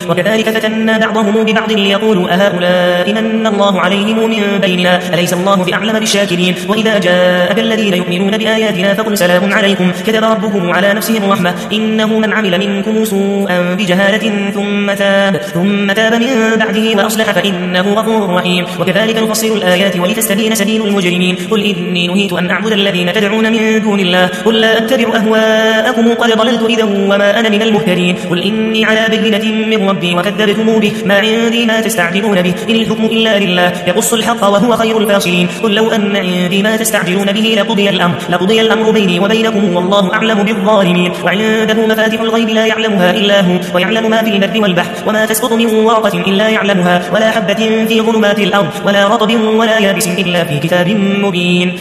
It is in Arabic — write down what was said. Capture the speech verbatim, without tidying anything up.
وكذلك فتنا بعضهم ببعض ليقولوا أهؤلاء من الله عليهم من بيننا أليس الله بأعلم بالشاكرين وإذا جاءك الذين يؤمنون بآياتنا فقل سلام عليكم كتب ربكم على نفسه الرحمة إنه من عمل منكم سوءا بجهالة ثم تاب ثم تاب من بعده وأصلح فإنه غفور رحيم وكذلك نفصل الآيات ولتستبين سبيل المجرمين قل إني نهيت أن أعبد الذين تدعون من دون الله قل لا أتبع أهواءكم قد ضللت إذا وما أنا من المهتدين قل إني على بينة من ربي وكذبتم به ما عندي ما تستعجلون به إن الحكم إلا لله يقص الحق وهو خير الفاصلين قل لو أن عندي ما تستعجلون به لقضي الأمر لقضي الأمر بيني وبينكم والله أعلم بالظالمين وعنده مفاتح الغيب لا يعلمها إلا هو ويعلم ما في البر والبحر وما تسقط من ورقة إلا يعلمها ولا حبة في ظلمات الأرض ولا رطب ولا يابس إلا في كتاب مبين